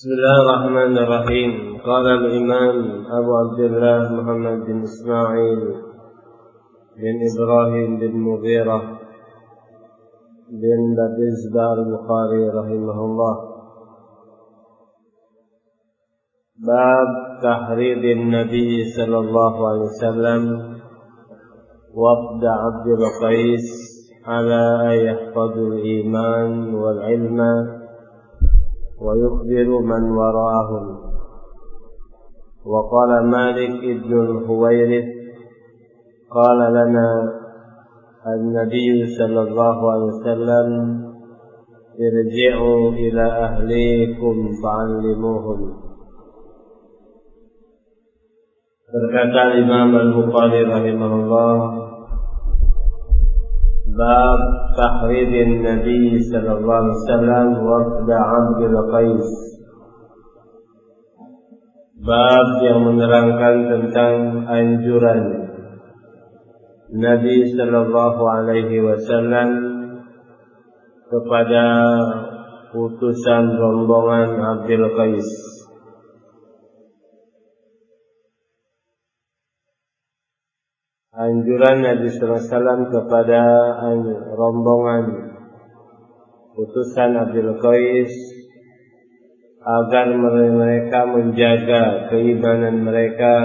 بسم الله الرحمن الرحيم. قال الإمام أبو عبد الله محمد بن إسماعيل بن إبراهيم بن مغيرة بن بزبة البخاري رحمه الله: باب تحريض النبي صلى الله عليه وسلم وفد عبد القيس على أن يحفظوا الإيمان والعلم ويخبر من وراءهم. وقال مالك ابن الحويرث: قال لنا النبي صلى الله عليه وسلم: ارجعوا إلى أهليكم فعلموهم. Berkata Imam Al-Bukhari rahimahullah, bab tahridin Nabi sallallahu alaihi wasallam wafda Abdul Qais. Bab yang menerangkan tentang anjuran Nabi sallallahu alaihi wasallam kepada utusan rombongan Abdul Qais. Anjuran Nabi sallallahu alaihi wasallam kepada rombongan utusan Abdul Qais agar mereka menjaga keimanan mereka,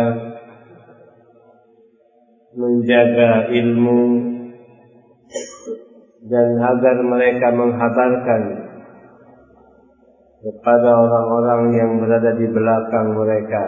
menjaga ilmu, dan agar mereka menghabarkan kepada orang-orang yang berada di belakang mereka.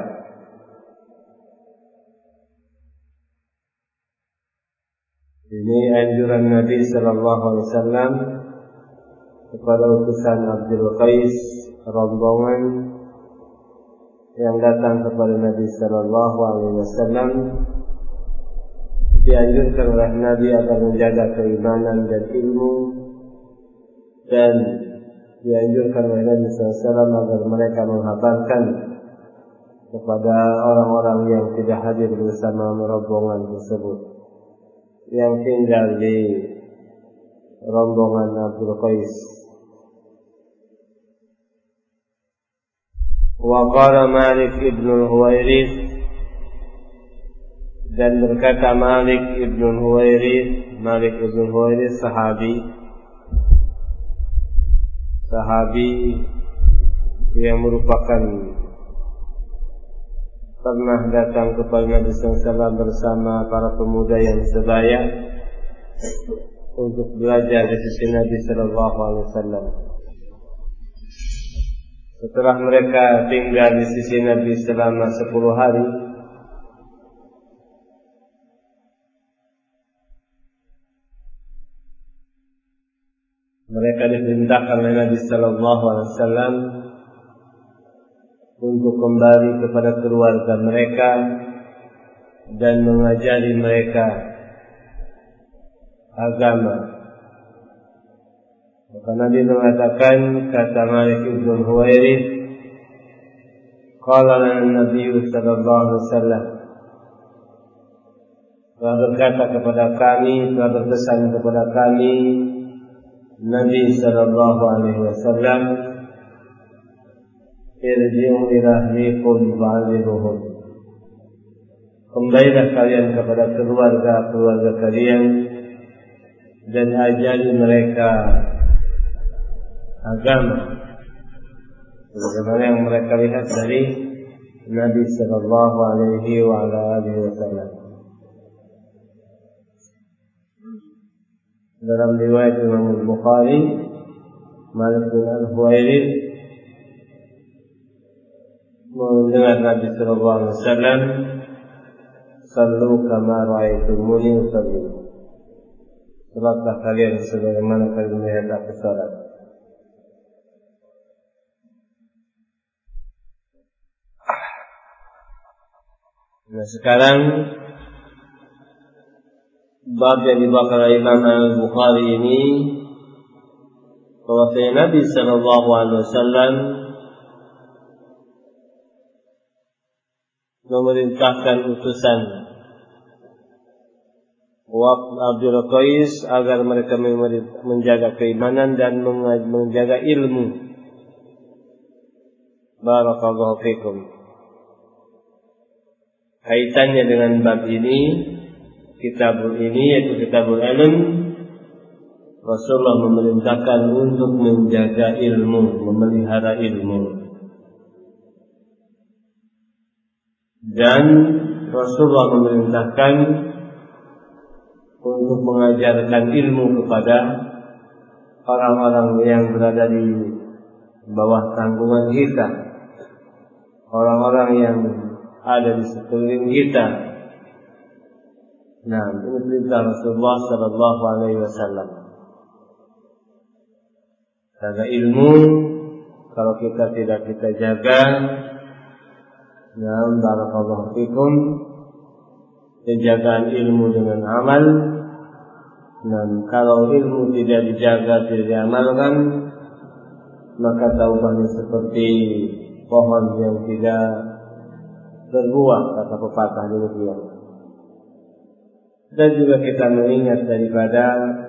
Ini anjuran Nabi sallallahu alaihi wasallam kepada utusan Abdul Qais, rombongan yang datang kepada Nabi sallallahu alaihi wasallam. Dianjurkan oleh Nabi agar menjaga keimanan dan ilmu, dan dianjurkan oleh Nabi sallallahu alaihi wasallam agar mereka menghabarkan kepada orang-orang yang tidak hadir bersama rombongan tersebut, yang tinggal di rombongan Abdul Qais. Wa qala Malik ibn al-Huwairith, dan berkata Malik ibn al-Huwairith. Malik ibn al-Huwairith sahabi yang merupakan pernah datang kepada Nabi SAW bersama para pemuda yang sebaya untuk belajar di sisi Nabi SAW. Setelah mereka tinggal di sisi Nabi selama 10 hari, mereka diperintahkan oleh Nabi SAW untuk kembali kepada keluarga mereka dan mengajari mereka agama. Maka Nabi mengatakan, kata Malik ibn Huwairith, qala lana Nabi sallallahu alaihi wasallam, telah berkata kepada kami, telah berpesan kepada kami Nabi sallallahu alaihi wasallam, irji'u ila ahlikum fa'allimuhum. Kembalilah kalian kepada keluarga kalian dan ajari mereka agama, sebagaimana yang mereka lihat dari Nabi sallallahu alaihi wa ala alihi wasallam. Dalam riwayat Imam Bukhari, Malik bin al-Huwairith mendengar Nabi sallallahu alaihi wasallam, sallu kama ra'aitumuni usalli, salatlah kalian sebagaimana kalian melihat aku salat. Nah, sekarang bab yang dibawakan oleh Imam Al-Bukhari ini, bahwasanya Nabi sallallahu alaihi wasallam memerintahkan utusan wafd Abdul Qais agar mereka menjaga keimanan dan menjaga ilmu, Barakallahu fikum. Kaitannya dengan bab ini, kitabul ini yaitu kitabul ilm, Rasulullah memerintahkan untuk menjaga ilmu, memelihara ilmu. Dan Rasulullah memerintahkan untuk mengajarkan ilmu kepada orang-orang yang berada di bawah tanggungan kita, orang-orang yang ada di sekeliling kita. Nah, ini perintah Rasulullah sallallahu alaihi wasallam. Karena ilmu kalau kita tidak kita jaga, nah, barakallahu fikum, penjagaan ilmu dengan amal. Dan kalau ilmu tidak dijaga, tidak diamalkan, maka taubahnya seperti pohon yang tidak berbuah, kata pepatah demikian. Dan juga kita mengingat daripada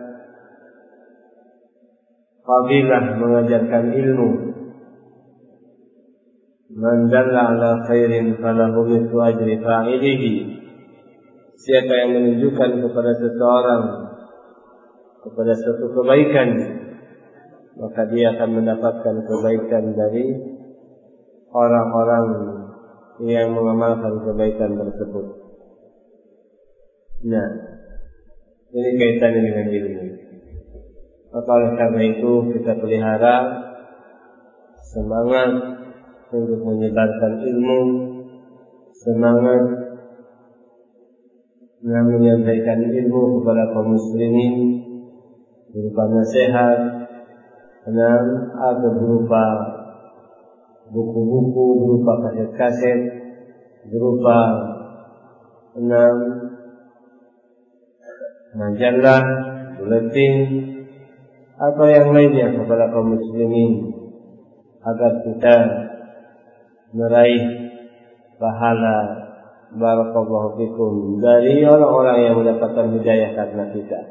fadilah mengajarkan ilmu. Man dalla ala khairin falahu mithlu ajri fa'ilihi. Siapa yang menunjukkan kepada seseorang kepada suatu kebaikan, maka dia akan mendapatkan kebaikan dari orang-orang yang mengamalkan kebaikan tersebut. Nah, ini kaitannya dengan ilmu. Maka oleh karena itu kita pelihara semangat untuk menyebarkan ilmu, semangat menyampaikan ilmu kepada kaum muslimin berupa nasihat, atau berupa buku-buku, berupa kaset-kaset, berupa majalah, buletin, atau yang lainnya kepada kaum muslimin agar kita meraih pahala barakallahu fikum dari orang-orang yang mendapatkan hidayah karena kita.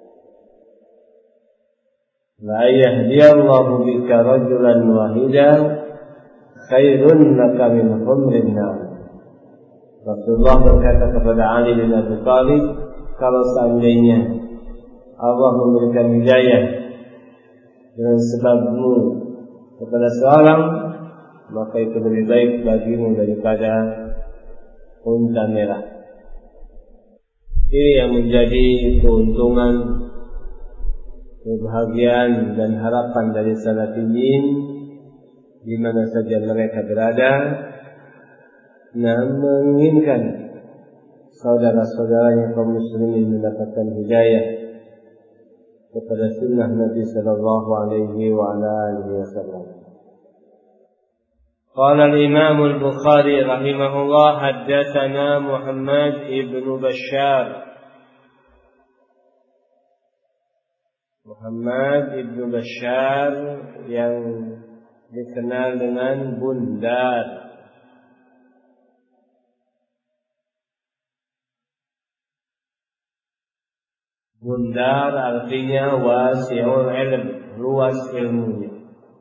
La yahdiyallahu bika rajulan wahidan khairun laka min humrin na'am. Rasulullah berkata kepada Ali bin Abi Thalib, kalau seandainya Allah memberikan hidayah dengan sebabmu kepada seorang, maka itu lebih baik bagimu daripada unta merah. Ini yang menjadi keuntungan, kebahagiaan dan harapan dari salafiyin di mana saja mereka berada, menginginkan saudara-saudaranya kaum muslimin mendapatkan hidayah kepada sunnah Nabi sallallahu alaihi wa ala alihi wasallam. Qala al-Imam al-Bukhari rahimahullah, haddatsana Muhammad ibn Bashar. Muhammad ibn Bashar yang dikenal dengan Bundar. Bundar artinya wasi'ul ilm, luas ilmunya.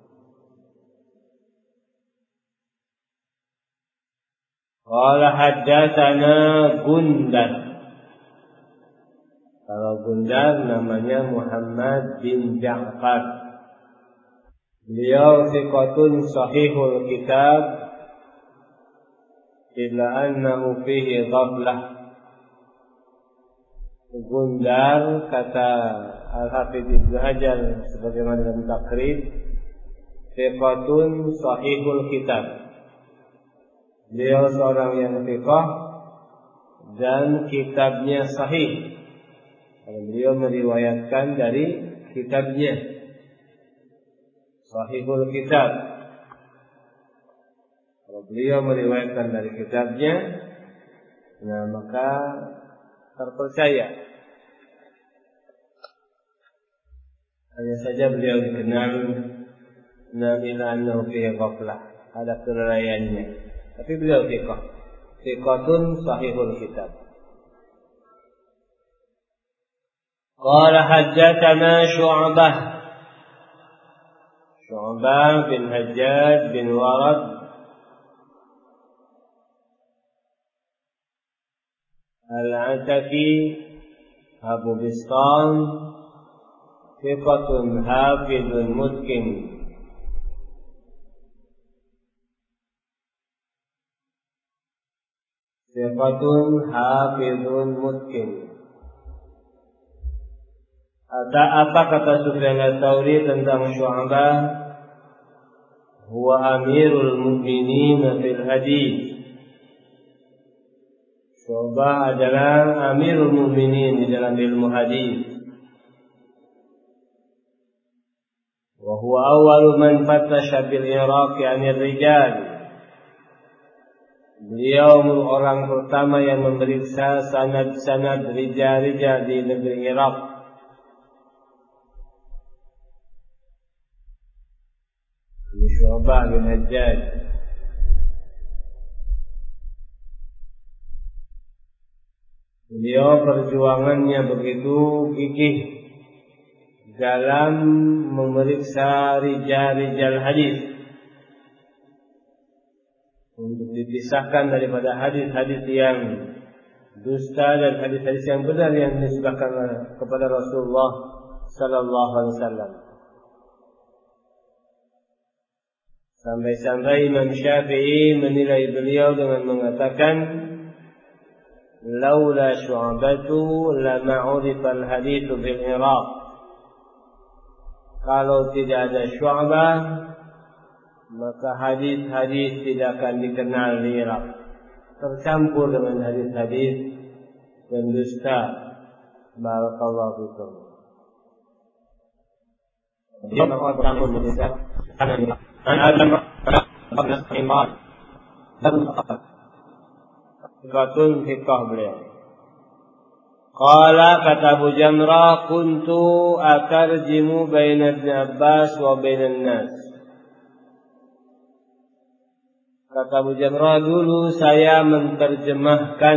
Qala haddatsana Gundar. Kalau Gundar namanya Muhammad bin Ja'far. Beliau thiqatun sahihul kitab illa annahu fihi ghaflah. Gundar, kata Al-Hafidh Ibnu Hajar sebagaimana dalam takrib, thiqatun sahihul kitab. Beliau seorang yang thiqah dan kitabnya sahih. Kalau beliau meriwayatkan dari kitabnya, sahihul kitab. Kalau beliau meriwayatkan dari kitabnya, maka terpercaya. Hanya saja beliau dikenal ila annahu fihi ghaflah, ada kelalaiannya. Tapi beliau thiqah, thiqatun sahihul kitab. Qala haddatsana Syu'bah bin Hajjaj bin Warad Al-Ataki Abu Bistam thiqatun hafidun mutqin. Thiqatun hafidun mutqin. Apa kata Sufyan Ats-Tsauri tentang Syu'bah? Huwa amirul mu'minin fil hadits. Syu'bah adalah amirul mu'minin di dalam ilmu hadis. Wa huwa awwalu man fattasha bil Iraq 'anil rijal. Beliau orang pertama yang memeriksa sanad-sanad rijal-rijal di negeri Irak. Syu'bah bin Hajjaj. Beliau perjuangannya begitu gigih dalam memeriksa rijal-rijal hadis untuk dipisahkan daripada hadis-hadis yang dusta dan hadis-hadis yang benar yang dinisbahkan kepada Rasulullah sallallahu alaihi wasallam. Sampai-sampai Imam Syafi'i menilai beliau dengan mengatakan, laula Syu'batu lama 'urifa al-hadits bil Iraq. Kalau tidak ada Syu'bah, maka hadis-hadis tidak akan dikenal di Irak. Tercampur dengan hadis-hadis dan dusta. Barakallahu fikum. Dia bercampur dusta. Adam Imran Qatun fiqh beliau. Qala kata Abu Jamrah, kuntu atarjimu baina Ibn Abbas wa bainan nas. Kata Abu Jamrah, dulu saya menterjemahkan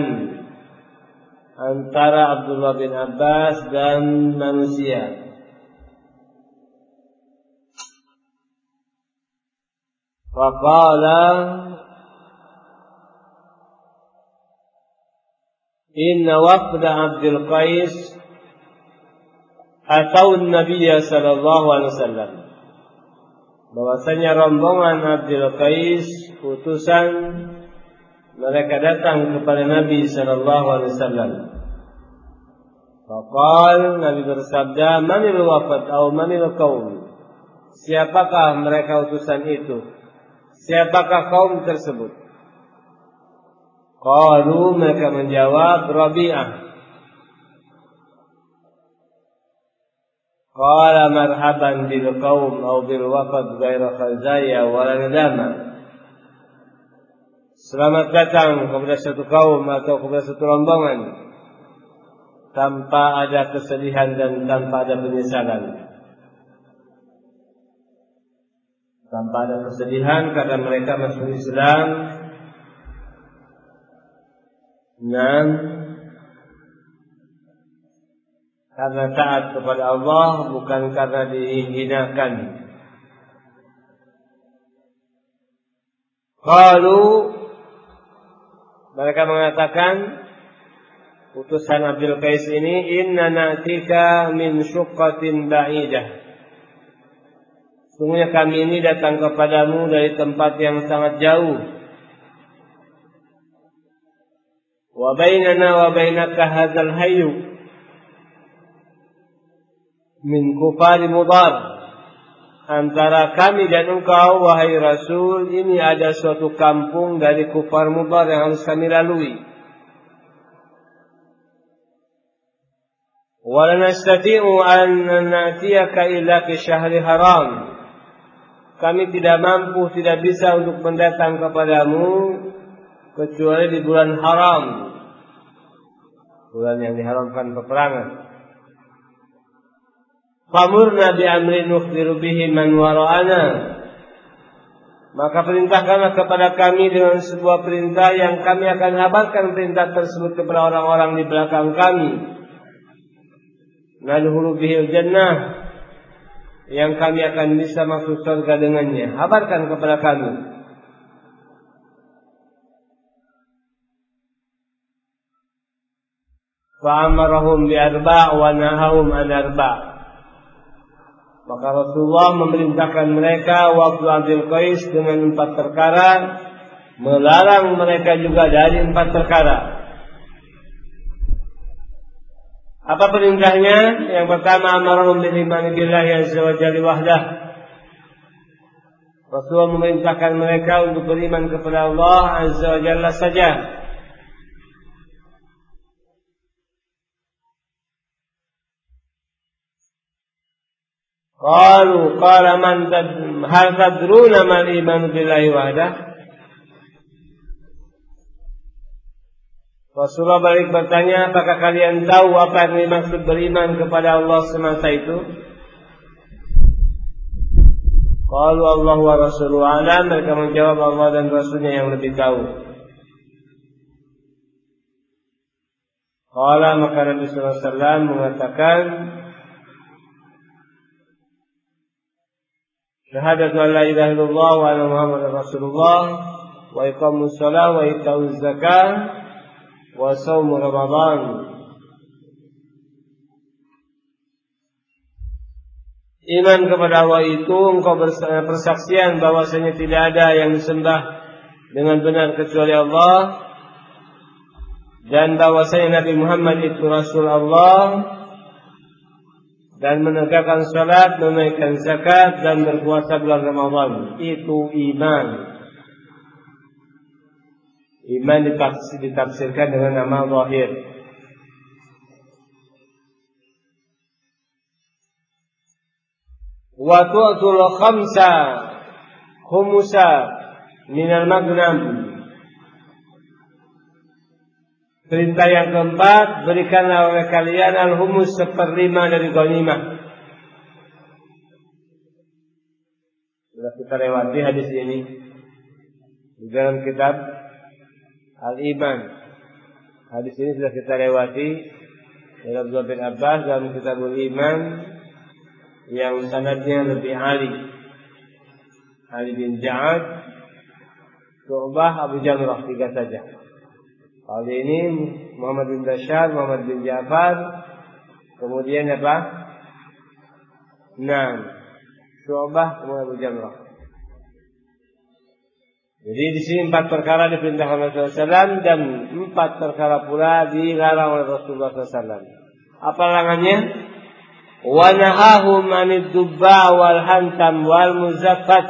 antara Abdullah bin Abbas dan manusia. Faqala inna wafda Abdul Qais atau Nabi sallallahu alaihi wasallam. Bahwasanya rombongan Abdul Qais utusan mereka datang kepada Nabi sallallahu alaihi wasallam. Faqal Nabi bersabda, manil wafd atau manil qaum? Siapakah mereka utusan itu? Siapakah kaum tersebut? Qalu, mereka menjawab, Rabi'ah. Qala marhaban bil qaum atau bil wafd ghaira khazaya wa nadama. Selamat datang kepada satu kaum atau kepada satu rombongan tanpa ada kesedihan dan tanpa ada penyesalan. Tanpa ada kesedihan karena mereka masuk Islam, dan karena taat kepada Allah, bukan karena dihinakan. Qalu, mereka mengatakan, utusan Abdul Qais ini, inna na'tika min syuqqatin ba'idah. Sungguhnya kami ini datang kepadamu dari tempat yang sangat jauh. Wa bainana wa bainaka hadzal hayyu min kufar Mudar. Antara kami dan engkau wahai Rasul, ini ada suatu kampung dari kufar Mudar yang harus kami lalui. Wa la nastati'u an na'tiyaka illa fi syahri haram. Kami tidak mampu, tidak bisa untuk mendatang kepadamu kecuali di bulan haram, bulan yang diharamkan peperangan. Famurna bi amrin nukhbiru bihi man wara'ana. Maka perintahkanlah kepada kami dengan sebuah perintah yang kami akan habarkan perintah tersebut kepada orang-orang di belakang kami. Nadkhulu bihil jannah, yang kami akan bisa masuk surga dengannya. Habarkan kepada kami. fa'amarahum bi arba' wa nahahum an arba'. Maka Rasulullah memerintahkan mereka waktu Abdul Qais dengan 4 perkara, melarang mereka juga dari 4 perkara. Apa perintahnya? Yang pertama, amarahum bil iman billahi azza wa jalla wahdah. Rasulullah memerintahkan mereka untuk beriman kepada Allah azza wa jalla saja. Qala man hal tadruna mal iman billahi wahdah. Rasulullah balik bertanya, apakah kalian tahu apa yang dimaksud beriman kepada Allah semata itu? Qalu Allah wa rasuluhu a'lam. Mereka menjawab, Allah dan Rasulnya yang lebih tahu. Qala, maka Nabi sallallahu alaihi wasallam mengatakan, syahadatu an la ilaha illallah wa anna Muhammadar Rasulullah wa iqamus shalah wa itauz zakah wa shaum Ramadan. Iman kepada Allah itu engkau bersaksian bahwasanya tidak ada yang disembah dengan benar kecuali Allah, dan bahwasanya Nabi Muhammad itu Rasul Allah, dan menegakkan salat, menunaikan zakat, dan berpuasa bulan Ramadan. Itu iman. Iman ditafsirkan dengan nama zahir. Wa tu'tul khamsa khumusa minal maghnam. Perintah yang keempat, berikanlah oleh kalian al-humus 1/5 dari ghanimah. Sudah kita lewati hadis ini di dalam kitab Al-Iman. Hadis ini sudah kita lewati dalam Abdullah bin Abbas dalam kitab Al-Iman yang sanadnya lebih Ali bin Ja'ad, Syu'bah, Abu Jamrah, 3 saja. Kali ini Muhammad bin Bashar, Muhammad bin Ja'far, kemudian apa? 6. Syu'bah, kemudian Abu Jamrah. Jadi di sini 4 perkara diperintahkan oleh Rasulullah SAW dan 4 perkara pula dilarang oleh Rasulullah SAW. Apa larangannya? Wa nahahum 'anid dubba wal hantam wal muzaffat.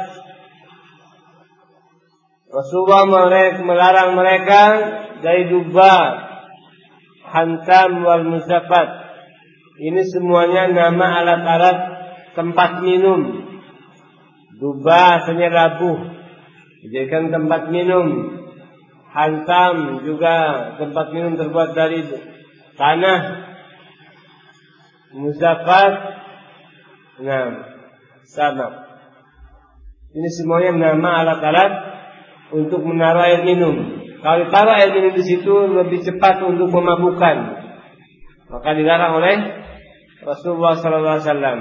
Rasulullah melarang mereka dari dubba, hantam wal muzaffat. Ini semuanya nama alat-alat tempat minum. Dubba asalnya labuh, dijadikan tempat minum. Hantam juga tempat minum terbuat dari tanah. Muzaffat, sama. Ini semuanya nama alat-alat untuk menaruh air minum. Kalau ditaruh air minum di situ lebih cepat untuk memabukkan, maka dilarang oleh Rasulullah sallallahu alaihi wasallam.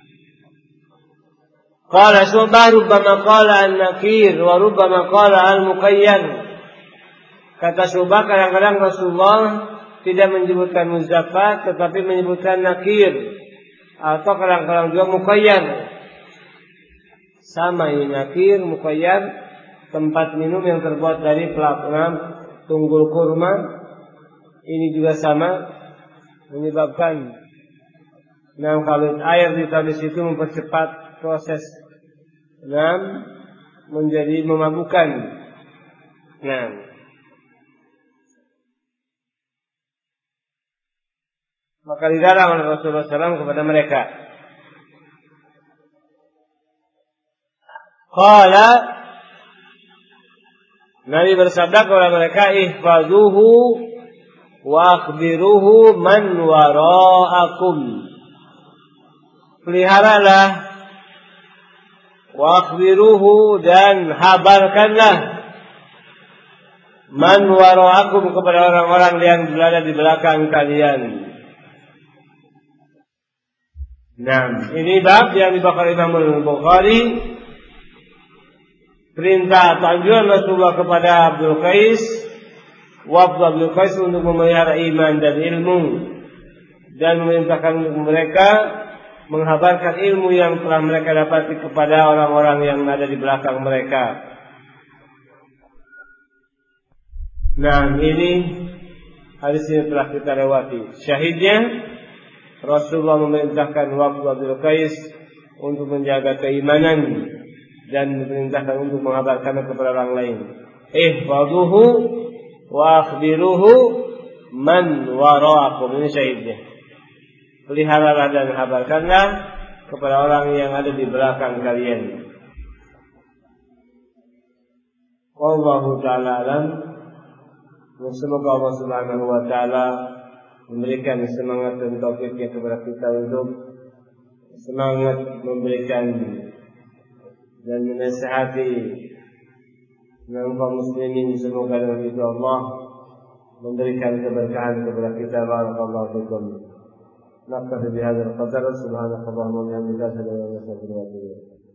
Qala Syu'bah rubbama qala an-nakir wa rubbama qala al-muqayyad. Kata Syu'bah, kadang-kadang Rasulullah tidak menyebutkan muzaffat tetapi menyebutkan nakir, atau kadang-kadang juga muqayyad. Sama ini nakir, muqayyad, tempat minum yang terbuat dari pelapram tunggul kurma. Ini juga sama, menyebabkan kalau air ditaruh di situ mempercepat proses menjadi memabukkan. Maka dilarang oleh Rasulullah SAW kepada mereka. Qala, Nabi bersabda kepada mereka, ihfazuhu wa akhbiruhu man wara'akum. Peliharalah, wa akhbiruhu, dan habarkanlah, man wara'akum, kepada orang-orang yang berada di belakang kalian. Ini bab yang dibawakan Imam Al-Bukhari, perintah atau anjuran Rasulullah kepada Abdul Qais Wafd Abdul Qais untuk memelihara iman dan ilmu, dan memerintahkan mereka menghabarkan ilmu yang telah mereka dapati kepada orang-orang yang ada di belakang mereka. Nah, ini hadis ini telah kita lewati. Syahidnya, Rasulullah memerintahkan Wafd Abdul Qais untuk menjaga keimanan dan memerintahkan untuk mengabarkan kepada orang lain. Ihfazuhu wa akhbiruhu man wara'akum. Ini syahidnya. Peliharalah dan kabarkanlah kepada orang yang ada di belakang kalian. Wallahu ta'ala alam. Semoga Allah Subhanahu wa ta'ala memberikan semangat dan taufiknya kepada kita untuk semangat memberikan dan menasihati kaum muslimin. Semoga dengan itu Allah memberikan keberkahan kepada kita. Barakallahu fikum. Naktafi bihadzal qadar. Subhanakallahumma wa bihamdika asyhadu an la ilaha illa anta astaghfiruka wa atubu ilaik.